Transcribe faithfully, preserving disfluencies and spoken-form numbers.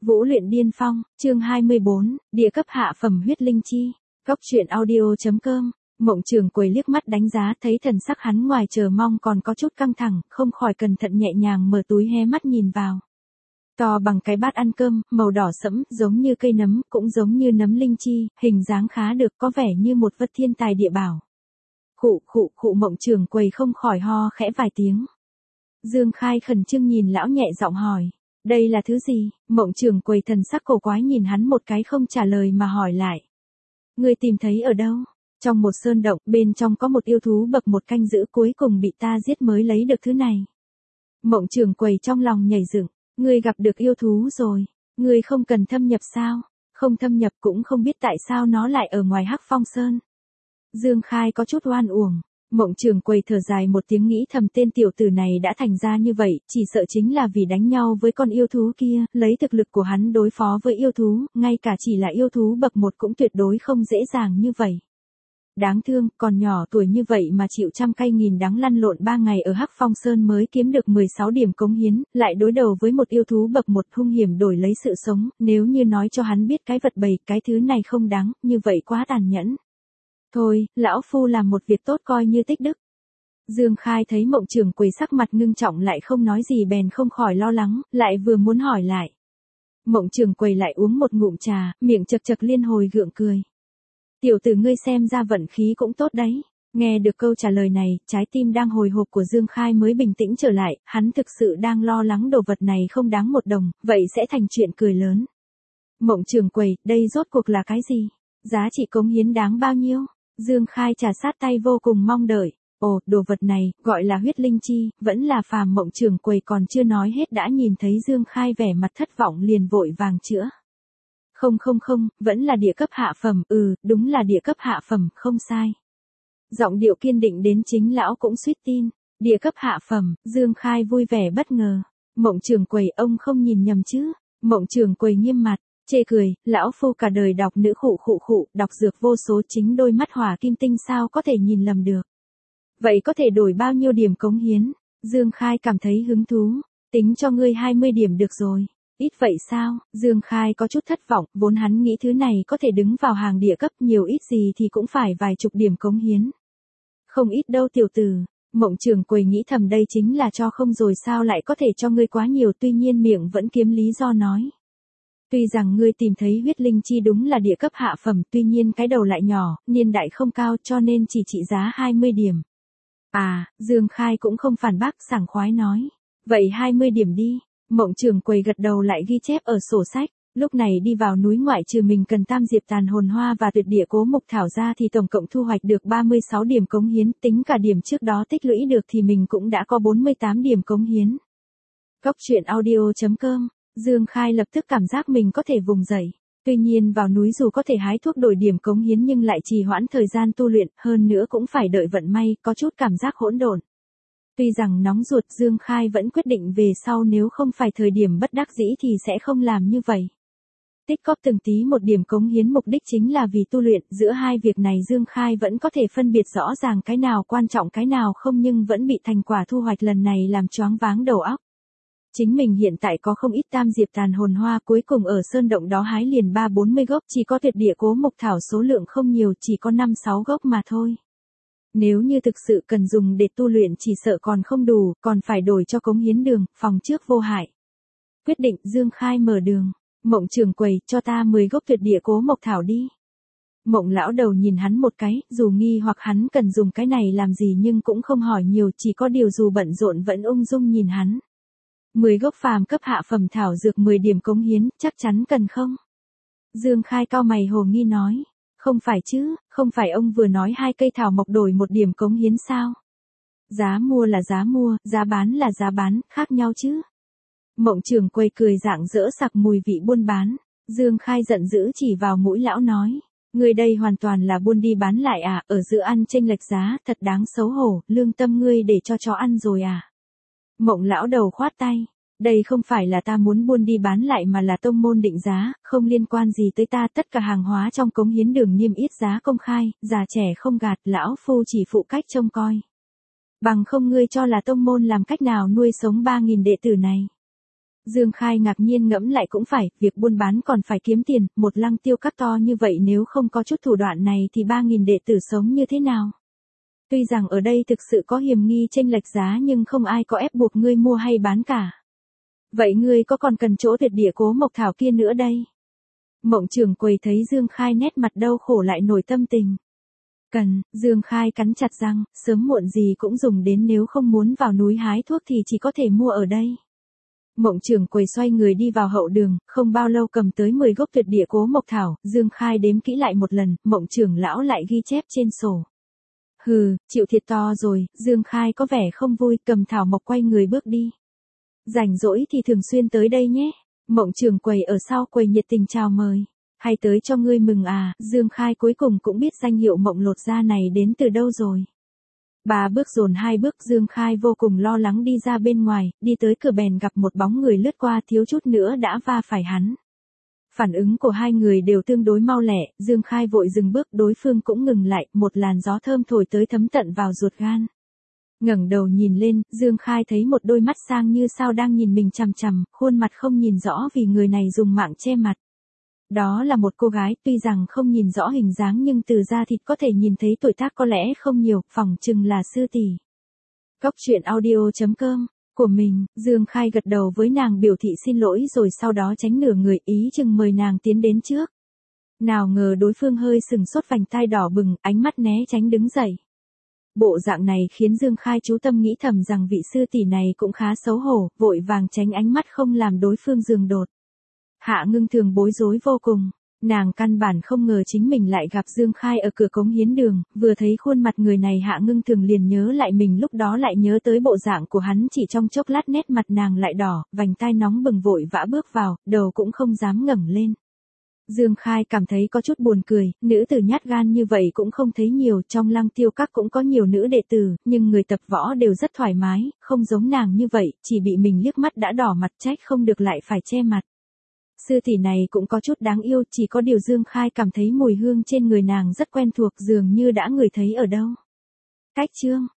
Vũ luyện điên phong, chương hai mươi bốn, địa cấp hạ phẩm huyết linh chi. Cốc truyện audio.com. Mộng Trường Quầy liếc mắt đánh giá, thấy thần sắc hắn ngoài chờ mong còn có chút căng thẳng, không khỏi cẩn thận nhẹ nhàng mở túi hé mắt nhìn vào. To bằng cái bát ăn cơm, màu đỏ sẫm, giống như cây nấm, cũng giống như nấm linh chi, hình dáng khá được, có vẻ như một vật thiên tài địa bảo. Khụ khụ khụ Mộng Trường Quầy không khỏi ho khẽ vài tiếng. Dương Khai khẩn trương nhìn lão nhẹ giọng hỏi. Đây là thứ gì? Mộng Trường Quầy thần sắc cổ quái nhìn hắn một cái không trả lời mà hỏi lại. Ngươi tìm thấy ở đâu? Trong một sơn động, bên trong có một yêu thú bậc một canh giữ, cuối cùng bị ta giết mới lấy được thứ này. Mộng Trường Quầy trong lòng nhảy dựng. Ngươi gặp được yêu thú rồi. Ngươi không cần thâm nhập sao? Không thâm nhập cũng không biết tại sao nó lại ở ngoài Hắc Phong Sơn. Dương Khai có chút oan uổng. Mộng Trường Quầy thở dài một tiếng nghĩ thầm tên tiểu tử này đã thành ra như vậy, chỉ sợ chính là vì đánh nhau với con yêu thú kia, lấy thực lực của hắn đối phó với yêu thú, ngay cả chỉ là yêu thú bậc một cũng tuyệt đối không dễ dàng như vậy. Đáng thương, còn nhỏ tuổi như vậy mà chịu trăm cay nghìn đắng lăn lộn ba ngày ở Hắc Phong Sơn mới kiếm được mười sáu điểm cống hiến, lại đối đầu với một yêu thú bậc một hung hiểm đổi lấy sự sống, nếu như nói cho hắn biết cái vật bầy, cái thứ này không đáng, như vậy quá tàn nhẫn. Thôi, lão phu làm một việc tốt coi như tích đức. Dương Khai thấy Mộng Trường Quầy sắc mặt ngưng trọng lại không nói gì bèn không khỏi lo lắng, lại vừa muốn hỏi lại. Mộng Trường Quầy lại uống một ngụm trà, miệng chật chật liên hồi gượng cười. Tiểu tử ngươi xem ra vận khí cũng tốt đấy. Nghe được câu trả lời này, trái tim đang hồi hộp của Dương Khai mới bình tĩnh trở lại, hắn thực sự đang lo lắng đồ vật này không đáng một đồng, vậy sẽ thành chuyện cười lớn. Mộng Trường Quầy, đây rốt cuộc là cái gì? Giá trị cống hiến đáng bao nhiêu? Dương Khai trà sát tay vô cùng mong đợi. Ồ, đồ vật này, gọi là huyết linh chi, vẫn là phàm. Mộng Trường Quầy còn chưa nói hết đã nhìn thấy Dương Khai vẻ mặt thất vọng liền vội vàng chữa. Không không không, vẫn là địa cấp hạ phẩm, ừ, đúng là địa cấp hạ phẩm, không sai. Giọng điệu kiên định đến chính lão cũng suýt tin. Địa cấp hạ phẩm, Dương Khai vui vẻ bất ngờ. Mộng Trường Quầy, ông không nhìn nhầm chứ? Mộng Trường Quầy nghiêm mặt. Chê cười, lão phu cả đời đọc nữ khụ khụ khụ, đọc dược vô số, chính đôi mắt hỏa kim tinh sao có thể nhìn lầm được. Vậy có thể đổi bao nhiêu điểm cống hiến? Dương Khai cảm thấy hứng thú. Tính cho ngươi hai mươi điểm được rồi. Ít vậy sao? Dương Khai có chút thất vọng, vốn hắn nghĩ thứ này có thể đứng vào hàng địa cấp, nhiều ít gì thì cũng phải vài chục điểm cống hiến. Không ít đâu tiểu tử. Mộng Trường Quầy nghĩ thầm đây chính là cho không rồi sao lại có thể cho ngươi quá nhiều, tuy nhiên miệng vẫn kiếm lý do nói. Tuy rằng ngươi tìm thấy huyết linh chi đúng là địa cấp hạ phẩm, tuy nhiên cái đầu lại nhỏ, niên đại không cao cho nên chỉ trị giá hai mươi điểm. À, Dương Khai cũng không phản bác, sảng khoái nói. Vậy hai mươi điểm đi. Mộng Trường Quầy gật đầu lại ghi chép ở sổ sách. Lúc này đi vào núi ngoại trừ mình cần tam diệp tàn hồn hoa và tuyệt địa cố mục thảo ra thì tổng cộng thu hoạch được ba mươi sáu điểm cống hiến, tính cả điểm trước đó tích lũy được thì mình cũng đã có bốn mươi tám điểm cống hiến. Cốc truyện audio.com. Dương Khai lập tức cảm giác mình có thể vùng dậy. Tuy nhiên vào núi dù có thể hái thuốc đổi điểm cống hiến nhưng lại trì hoãn thời gian tu luyện, hơn nữa cũng phải đợi vận may, có chút cảm giác hỗn độn. Tuy rằng nóng ruột, Dương Khai vẫn quyết định về sau nếu không phải thời điểm bất đắc dĩ thì sẽ không làm như vậy. Tích cóp từng tí một điểm cống hiến mục đích chính là vì tu luyện, giữa hai việc này Dương Khai vẫn có thể phân biệt rõ ràng cái nào quan trọng cái nào không, nhưng vẫn bị thành quả thu hoạch lần này làm choáng váng đầu óc. Chính mình hiện tại có không ít tam diệp tàn hồn hoa, cuối cùng ở sơn động đó hái liền ba bốn mươi gốc, chỉ có tuyệt địa cố mục thảo số lượng không nhiều, chỉ có năm sáu gốc mà thôi. Nếu như thực sự cần dùng để tu luyện chỉ sợ còn không đủ, còn phải đổi cho cống hiến đường, phòng trước vô hại. Quyết định, Dương Khai mở đường. Mộng Trường Quầy, cho ta mười gốc tuyệt địa cố mộc thảo đi. Mộng lão đầu nhìn hắn một cái, dù nghi hoặc hắn cần dùng cái này làm gì nhưng cũng không hỏi nhiều, chỉ có điều dù bận rộn vẫn ung dung nhìn hắn. mười gốc phàm cấp hạ phẩm thảo dược mười điểm cống hiến, chắc chắn cần không? Dương Khai cau mày hồ nghi nói. Không phải chứ, không phải ông vừa nói hai cây thảo mộc đổi một điểm cống hiến sao? Giá mua là giá mua, giá bán là giá bán, khác nhau chứ? Mộng Trường Quầy cười rạng rỡ sặc mùi vị buôn bán. Dương Khai giận dữ chỉ vào mũi lão nói. Ngươi đây hoàn toàn là buôn đi bán lại à, ở giữa ăn chênh lệch giá, thật đáng xấu hổ, lương tâm ngươi để cho chó ăn rồi à? Mộng lão đầu khoát tay. Đây không phải là ta muốn buôn đi bán lại mà là tông môn định giá, không liên quan gì tới ta, tất cả hàng hóa trong cống hiến đường niêm yết giá công khai, già trẻ không gạt, lão phu chỉ phụ cách trông coi. Bằng không ngươi cho là tông môn làm cách nào nuôi sống ba nghìn đệ tử này. Dương Khai ngạc nhiên ngẫm lại cũng phải, việc buôn bán còn phải kiếm tiền, một lăng tiêu các to như vậy nếu không có chút thủ đoạn này thì ba nghìn đệ tử sống như thế nào? Tuy rằng ở đây thực sự có hiểm nghi chênh lệch giá nhưng không ai có ép buộc ngươi mua hay bán cả. Vậy ngươi có còn cần chỗ tuyệt địa Cố Mộc Thảo kia nữa đây? Mộng trưởng quầy thấy Dương Khai nét mặt đau khổ lại nổi tâm tình. Cần, Dương Khai cắn chặt răng, sớm muộn gì cũng dùng đến, nếu không muốn vào núi hái thuốc thì chỉ có thể mua ở đây. Mộng trưởng quầy xoay người đi vào hậu đường, không bao lâu cầm tới mười gốc tuyệt địa Cố Mộc Thảo, Dương Khai đếm kỹ lại một lần, mộng trưởng lão lại ghi chép trên sổ. Hừ, chịu thiệt to rồi, Dương Khai có vẻ không vui, cầm thảo mộc quay người bước đi. Rảnh rỗi thì thường xuyên tới đây nhé. Mộng trưởng quầy ở sau quầy nhiệt tình chào mời. Hay tới cho ngươi mừng à, Dương Khai cuối cùng cũng biết danh hiệu Mộng Lột Da này đến từ đâu rồi. Ba bước dồn hai bước, Dương Khai vô cùng lo lắng đi ra bên ngoài, đi tới cửa bèn gặp một bóng người lướt qua, thiếu chút nữa đã va phải hắn. Phản ứng của hai người đều tương đối mau lẹ, Dương Khai vội dừng bước, đối phương cũng ngừng lại, một làn gió thơm thổi tới thấm tận vào ruột gan. Ngẩng đầu nhìn lên, Dương Khai thấy một đôi mắt sang như sao đang nhìn mình chằm chằm, khuôn mặt không nhìn rõ vì người này dùng mạng che mặt. Đó là một cô gái, tuy rằng không nhìn rõ hình dáng nhưng từ da thịt có thể nhìn thấy tuổi tác có lẽ không nhiều, phỏng chừng là sư tỷ. Cóc truyện audio chấm com của mình, Dương Khai gật đầu với nàng biểu thị xin lỗi rồi sau đó tránh nửa người, ý chừng mời nàng tiến đến trước. Nào ngờ đối phương hơi sừng sốt, vành tai đỏ bừng, ánh mắt né tránh đứng dậy. Bộ dạng này khiến Dương Khai chú tâm nghĩ thầm rằng vị sư tỷ này cũng khá xấu hổ, vội vàng tránh ánh mắt không làm đối phương giường đột. Hạ Ngưng Thường bối rối vô cùng, nàng căn bản không ngờ chính mình lại gặp Dương Khai ở cửa cống hiến đường, vừa thấy khuôn mặt người này Hạ Ngưng Thường liền nhớ lại mình lúc đó, lại nhớ tới bộ dạng của hắn, chỉ trong chốc lát nét mặt nàng lại đỏ, vành tai nóng bừng, vội vã bước vào, đầu cũng không dám ngẩng lên. Dương Khai cảm thấy có chút buồn cười, nữ tử nhát gan như vậy cũng không thấy nhiều, trong Lăng Tiêu Các cũng có nhiều nữ đệ tử, nhưng người tập võ đều rất thoải mái, không giống nàng như vậy, chỉ bị mình liếc mắt đã đỏ mặt, trách không được lại phải che mặt. Sư tỷ này cũng có chút đáng yêu, chỉ có điều Dương Khai cảm thấy mùi hương trên người nàng rất quen thuộc, dường như đã ngửi thấy ở đâu. Cách chương